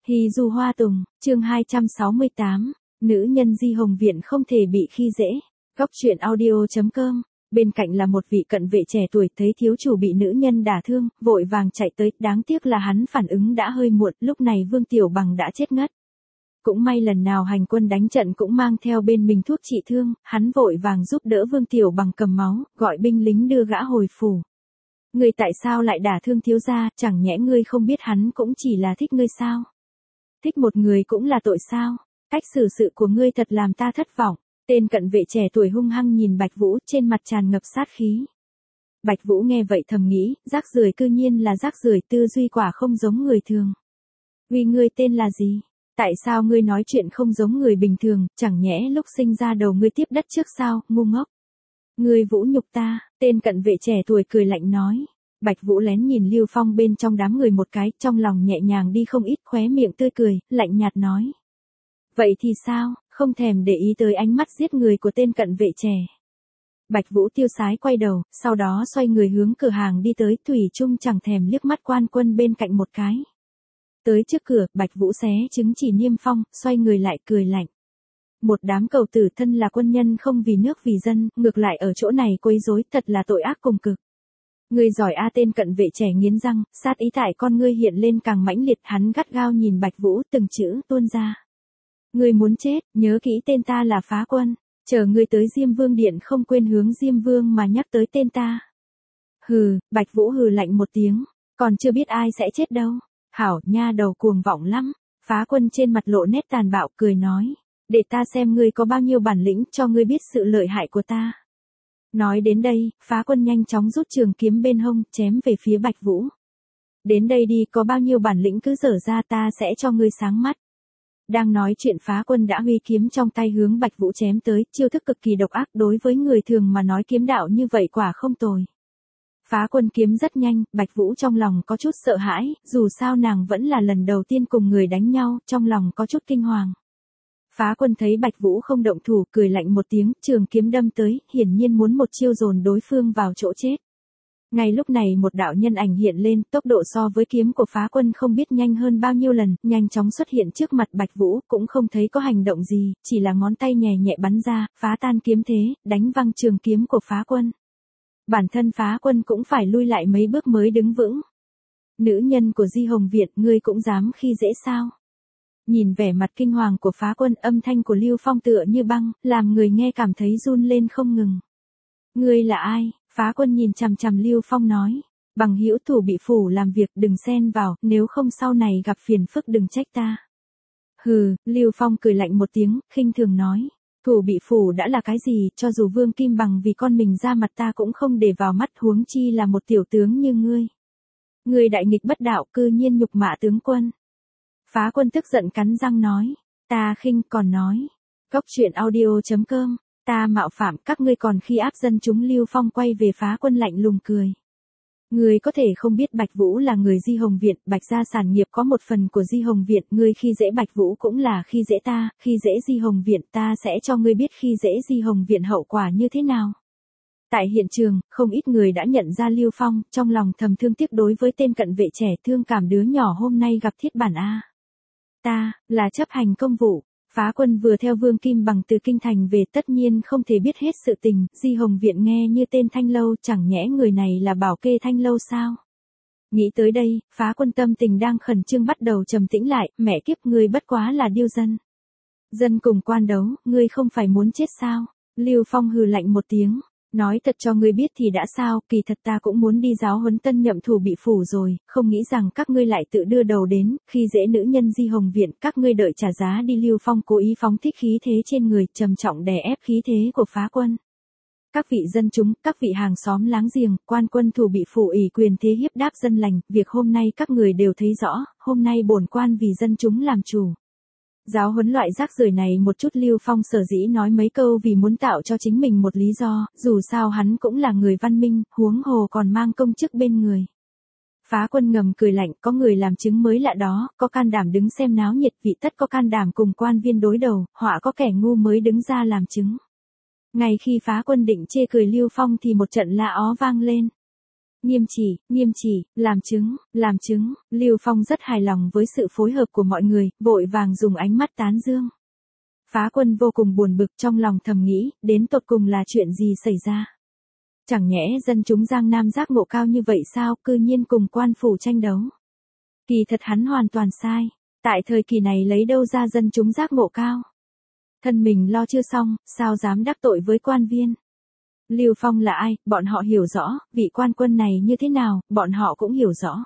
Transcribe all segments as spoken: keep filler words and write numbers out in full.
Hy du hoa tùng, chương hai trăm sáu mươi tám, nữ nhân Di Hồng Viện không thể bị khi dễ. Góc truyện audio.com, bên cạnh là một vị cận vệ trẻ tuổi thấy thiếu chủ bị nữ nhân đả thương, vội vàng chạy tới, đáng tiếc là hắn phản ứng đã hơi muộn, lúc này Vương Tiểu Bằng đã chết ngất. Cũng may lần nào hành quân đánh trận cũng mang theo bên mình thuốc trị thương, hắn vội vàng giúp đỡ Vương Tiểu Bằng cầm máu, gọi binh lính đưa gã hồi phủ. Ngươi tại sao lại đả thương thiếu gia, chẳng nhẽ ngươi không biết hắn cũng chỉ là thích ngươi sao? Thích một người cũng là tội sao? Cách xử sự của ngươi thật làm ta thất vọng. Tên cận vệ trẻ tuổi hung hăng nhìn Bạch Vũ, trên mặt tràn ngập sát khí. Bạch Vũ nghe vậy thầm nghĩ, rác rưởi cư nhiên là rác rưởi, tư duy quả không giống người thường. Uy, ngươi tên là gì? Tại sao ngươi nói chuyện không giống người bình thường, chẳng nhẽ lúc sinh ra đầu ngươi tiếp đất trước sao, ngu ngốc? Ngươi vũ nhục ta, tên cận vệ trẻ tuổi cười lạnh nói. Bạch Vũ lén nhìn Lưu Phong bên trong đám người một cái, trong lòng nhẹ nhàng đi không ít, khóe miệng tươi cười, lạnh nhạt nói. Vậy thì sao, không thèm để ý tới ánh mắt giết người của tên cận vệ trẻ. Bạch Vũ tiêu sái quay đầu, sau đó xoay người hướng cửa hàng đi tới, thủy chung chẳng thèm liếc mắt Quan Quân bên cạnh một cái. Tới trước cửa, Bạch Vũ xé chứng chỉ Niêm Phong, xoay người lại cười lạnh. Một đám cầu tử thân là quân nhân không vì nước vì dân, ngược lại ở chỗ này quấy rối, thật là tội ác cùng cực. Ngươi giỏi a, tên cận vệ trẻ nghiến răng, sát ý tại con ngươi hiện lên càng mãnh liệt, hắn gắt gao nhìn Bạch Vũ, từng chữ tuôn ra. Ngươi muốn chết, nhớ kỹ tên ta là Phá Quân, chờ ngươi tới Diêm Vương điện không quên hướng Diêm Vương mà nhắc tới tên ta. Hừ, Bạch Vũ hừ lạnh một tiếng, còn chưa biết ai sẽ chết đâu. Hảo, nha đầu cuồng vọng lắm. Phá Quân trên mặt lộ nét tàn bạo cười nói, để ta xem ngươi có bao nhiêu bản lĩnh, cho ngươi biết sự lợi hại của ta. Nói đến đây, Phá Quân nhanh chóng rút trường kiếm bên hông, chém về phía Bạch Vũ. Đến đây đi, có bao nhiêu bản lĩnh cứ dở ra, ta sẽ cho ngươi sáng mắt. Đang nói chuyện, Phá Quân đã huy kiếm trong tay hướng Bạch Vũ chém tới, chiêu thức cực kỳ độc ác, đối với người thường mà nói kiếm đạo như vậy quả không tồi. Phá Quân kiếm rất nhanh, Bạch Vũ trong lòng có chút sợ hãi, dù sao nàng vẫn là lần đầu tiên cùng người đánh nhau, trong lòng có chút kinh hoàng. Phá Quân thấy Bạch Vũ không động thủ, cười lạnh một tiếng, trường kiếm đâm tới, hiển nhiên muốn một chiêu dồn đối phương vào chỗ chết. Ngay lúc này một đạo nhân ảnh hiện lên, tốc độ so với kiếm của Phá Quân không biết nhanh hơn bao nhiêu lần, nhanh chóng xuất hiện trước mặt Bạch Vũ, cũng không thấy có hành động gì, chỉ là ngón tay nhẹ nhẹ bắn ra, phá tan kiếm thế, đánh văng trường kiếm của Phá Quân. Bản thân Phá Quân cũng phải lui lại mấy bước mới đứng vững. Nữ nhân của Di Hồng Viện, ngươi cũng dám khi dễ sao? Nhìn vẻ mặt kinh hoàng của Phá Quân, âm thanh của Lưu Phong tựa như băng, làm người nghe cảm thấy run lên không ngừng. Ngươi là ai? Phá Quân nhìn chằm chằm Lưu Phong nói. Bằng hữu thủ bị phủ làm việc, đừng xen vào, nếu không sau này gặp phiền phức đừng trách ta. Hừ, Lưu Phong cười lạnh một tiếng, khinh thường nói. Thủ bị phủ đã là cái gì, cho dù Vương Kim Bằng vì con mình ra mặt ta cũng không để vào mắt, huống chi là một tiểu tướng như ngươi. Ngươi đại nghịch bất đạo, cư nhiên nhục mạ tướng quân. Phá Quân tức giận cắn răng nói, ta khinh còn nói. Góc truyện audio.com, ta mạo phạm các ngươi còn khi áp dân chúng. Lưu Phong quay về Phá Quân lạnh lùng cười. Ngươi có thể không biết Bạch Vũ là người Di Hồng Viện, Bạch gia sản nghiệp có một phần của Di Hồng Viện, ngươi khi dễ Bạch Vũ cũng là khi dễ ta, khi dễ Di Hồng Viện, ta sẽ cho ngươi biết khi dễ Di Hồng Viện hậu quả như thế nào. Tại hiện trường, không ít người đã nhận ra Lưu Phong, trong lòng thầm thương tiếc đối với tên cận vệ trẻ, thương cảm đứa nhỏ hôm nay gặp thiết bản a. Ta, là chấp hành công vụ. Phá Quân vừa theo Vương Kim Bằng từ kinh thành về, tất nhiên không thể biết hết sự tình, Di Hồng Viện nghe như tên Thanh Lâu, chẳng nhẽ người này là bảo kê Thanh Lâu sao? Nghĩ tới đây, Phá Quân tâm tình đang khẩn trương bắt đầu trầm tĩnh lại, mẹ kiếp, ngươi bất quá là điêu dân. Dân cùng quan đấu, ngươi không phải muốn chết sao? Lưu Phong hừ lạnh một tiếng. Nói thật cho ngươi biết thì đã sao, kỳ thật ta cũng muốn đi giáo huấn tân nhậm thủ bị phủ rồi, không nghĩ rằng các ngươi lại tự đưa đầu đến, khi dễ nữ nhân Di Hồng Viện, các ngươi đợi trả giá đi. Lưu Phong cố ý phóng thích khí thế trên người, trầm trọng đè ép khí thế của Phá Quân. Các vị dân chúng, các vị hàng xóm láng giềng, Quan Quân thủ bị phủ ỷ quyền thế hiếp đáp dân lành, việc hôm nay các người đều thấy rõ, hôm nay bổn quan vì dân chúng làm chủ. Giáo huấn loại rác rưởi này một chút. Lưu Phong sở dĩ nói mấy câu vì muốn tạo cho chính mình một lý do, dù sao hắn cũng là người văn minh, huống hồ còn mang công chức bên người. Phá Quân ngầm cười lạnh, có người làm chứng mới lạ đó, có can đảm đứng xem náo nhiệt, vị tất có can đảm cùng quan viên đối đầu, họa có kẻ ngu mới đứng ra làm chứng. Ngay khi Phá Quân định chê cười Lưu Phong thì một trận la ó vang lên. Nghiêm chỉ, nghiêm chỉ, làm chứng, làm chứng, Lưu Phong rất hài lòng với sự phối hợp của mọi người, vội vàng dùng ánh mắt tán dương. Phá Quân vô cùng buồn bực trong lòng thầm nghĩ, đến tột cùng là chuyện gì xảy ra. Chẳng nhẽ dân chúng Giang Nam giác ngộ cao như vậy sao, cư nhiên cùng quan phủ tranh đấu. Kỳ thật hắn hoàn toàn sai, tại thời kỳ này lấy đâu ra dân chúng giác ngộ cao. Thân mình lo chưa xong, sao dám đắc tội với quan viên. Lưu Phong là ai, bọn họ hiểu rõ, vị quan quân này như thế nào, bọn họ cũng hiểu rõ.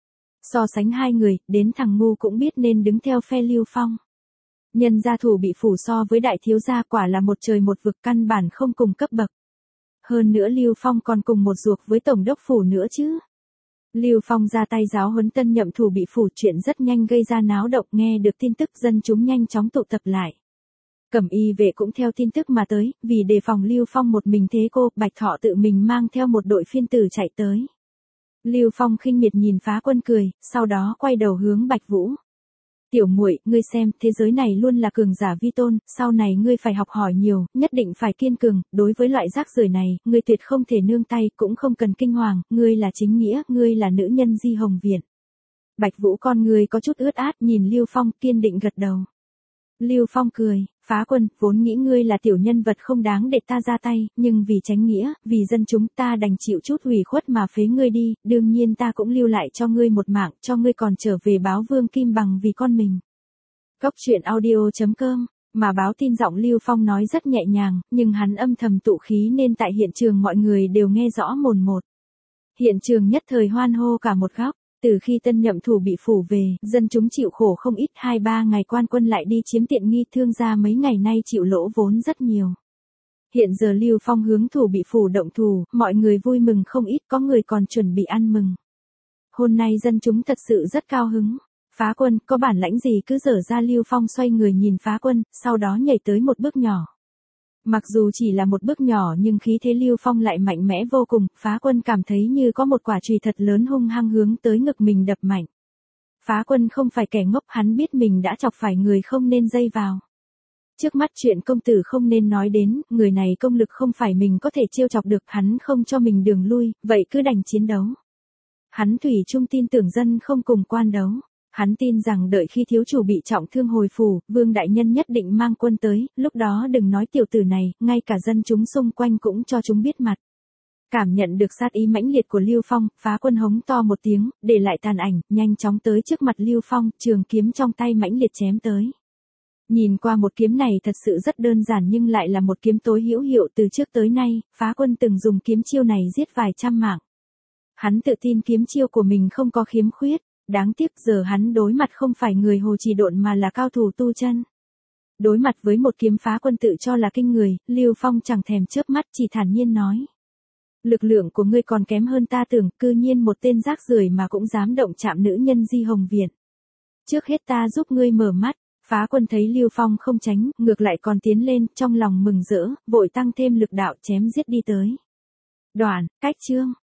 So sánh hai người, đến thằng ngu cũng biết nên đứng theo phe Lưu Phong. Nhân gia Thủ bị phủ so với đại thiếu gia quả là một trời một vực, căn bản không cùng cấp bậc. Hơn nữa Lưu Phong còn cùng một ruột với tổng đốc phủ nữa chứ. Lưu Phong ra tay giáo huấn tân nhậm Thủ bị phủ, chuyện rất nhanh gây ra náo động, nghe được tin tức dân chúng nhanh chóng tụ tập lại. Cẩm y vệ cũng theo tin tức mà tới, vì đề phòng Lưu Phong một mình thế cô, Bạch Thọ tự mình mang theo một đội phiên tử chạy tới. Lưu Phong khinh miệt nhìn Phá Quân cười, sau đó quay đầu hướng Bạch Vũ. Tiểu muội, ngươi xem, thế giới này luôn là cường giả vi tôn, sau này ngươi phải học hỏi nhiều, nhất định phải kiên cường, đối với loại rác rưởi này, ngươi tuyệt không thể nương tay, cũng không cần kinh hoàng, ngươi là chính nghĩa, ngươi là nữ nhân Di Hồng Viện. Bạch Vũ con người có chút ướt át, nhìn Lưu Phong kiên định gật đầu. Lưu Phong cười, Phá Quân, vốn nghĩ ngươi là tiểu nhân vật không đáng để ta ra tay, nhưng vì tránh nghĩa, vì dân chúng ta đành chịu chút ủy khuất mà phế ngươi đi, đương nhiên ta cũng lưu lại cho ngươi một mạng, cho ngươi còn trở về báo Vương Kim Bằng vì con mình. Góc truyện audio chấm com, mà báo tin giọng Lưu Phong nói rất nhẹ nhàng, nhưng hắn âm thầm tụ khí nên tại hiện trường mọi người đều nghe rõ mồn một. Hiện trường nhất thời hoan hô cả một góc. Từ khi tân nhậm Thủ bị phủ về, dân chúng chịu khổ không ít, hai ba ngày quan quân lại đi chiếm tiện nghi, thương gia mấy ngày nay chịu lỗ vốn rất nhiều. Hiện giờ Lưu Phong hướng Thủ bị phủ động thủ, mọi người vui mừng không ít, có người còn chuẩn bị ăn mừng. Hôm nay dân chúng thật sự rất cao hứng. Phá Quân, có bản lãnh gì cứ dở ra. Lưu Phong xoay người nhìn Phá Quân, sau đó nhảy tới một bước nhỏ. Mặc dù chỉ là một bước nhỏ nhưng khí thế Lưu Phong lại mạnh mẽ vô cùng, Phá Quân cảm thấy như có một quả chùy thật lớn hung hăng hướng tới ngực mình đập mạnh. Phá Quân không phải kẻ ngốc, hắn biết mình đã chọc phải người không nên dây vào. Trước mắt chuyện công tử không nên nói đến, người này công lực không phải mình có thể trêu chọc được, hắn không cho mình đường lui, vậy cứ đành chiến đấu. Hắn thủy chung tin tưởng dân không cùng quan đấu. Hắn tin rằng đợi khi thiếu chủ bị trọng thương hồi phủ, Vương đại nhân nhất định mang quân tới, lúc đó đừng nói tiểu tử này, ngay cả dân chúng xung quanh cũng cho chúng biết mặt. Cảm nhận được sát ý mãnh liệt của Lưu Phong, Phá Quân hống to một tiếng, để lại tàn ảnh, nhanh chóng tới trước mặt Lưu Phong, trường kiếm trong tay mãnh liệt chém tới. Nhìn qua một kiếm này thật sự rất đơn giản nhưng lại là một kiếm tối hữu hiệu, từ trước tới nay, Phá Quân từng dùng kiếm chiêu này giết vài trăm mạng. Hắn tự tin kiếm chiêu của mình không có khiếm khuyết. Đáng tiếc giờ hắn đối mặt không phải người Hồ Trì Độn mà là cao thủ tu chân. Đối mặt với một kiếm Phá Quân tự cho là kinh người, Lưu Phong chẳng thèm chớp mắt, chỉ thản nhiên nói. Lực lượng của ngươi còn kém hơn ta tưởng, cư nhiên một tên rác rưởi mà cũng dám động chạm nữ nhân Di Hồng Viện. Trước hết ta giúp ngươi mở mắt. Phá Quân thấy Lưu Phong không tránh, ngược lại còn tiến lên, trong lòng mừng rỡ, vội tăng thêm lực đạo chém giết đi tới. Đoạn, cách chương.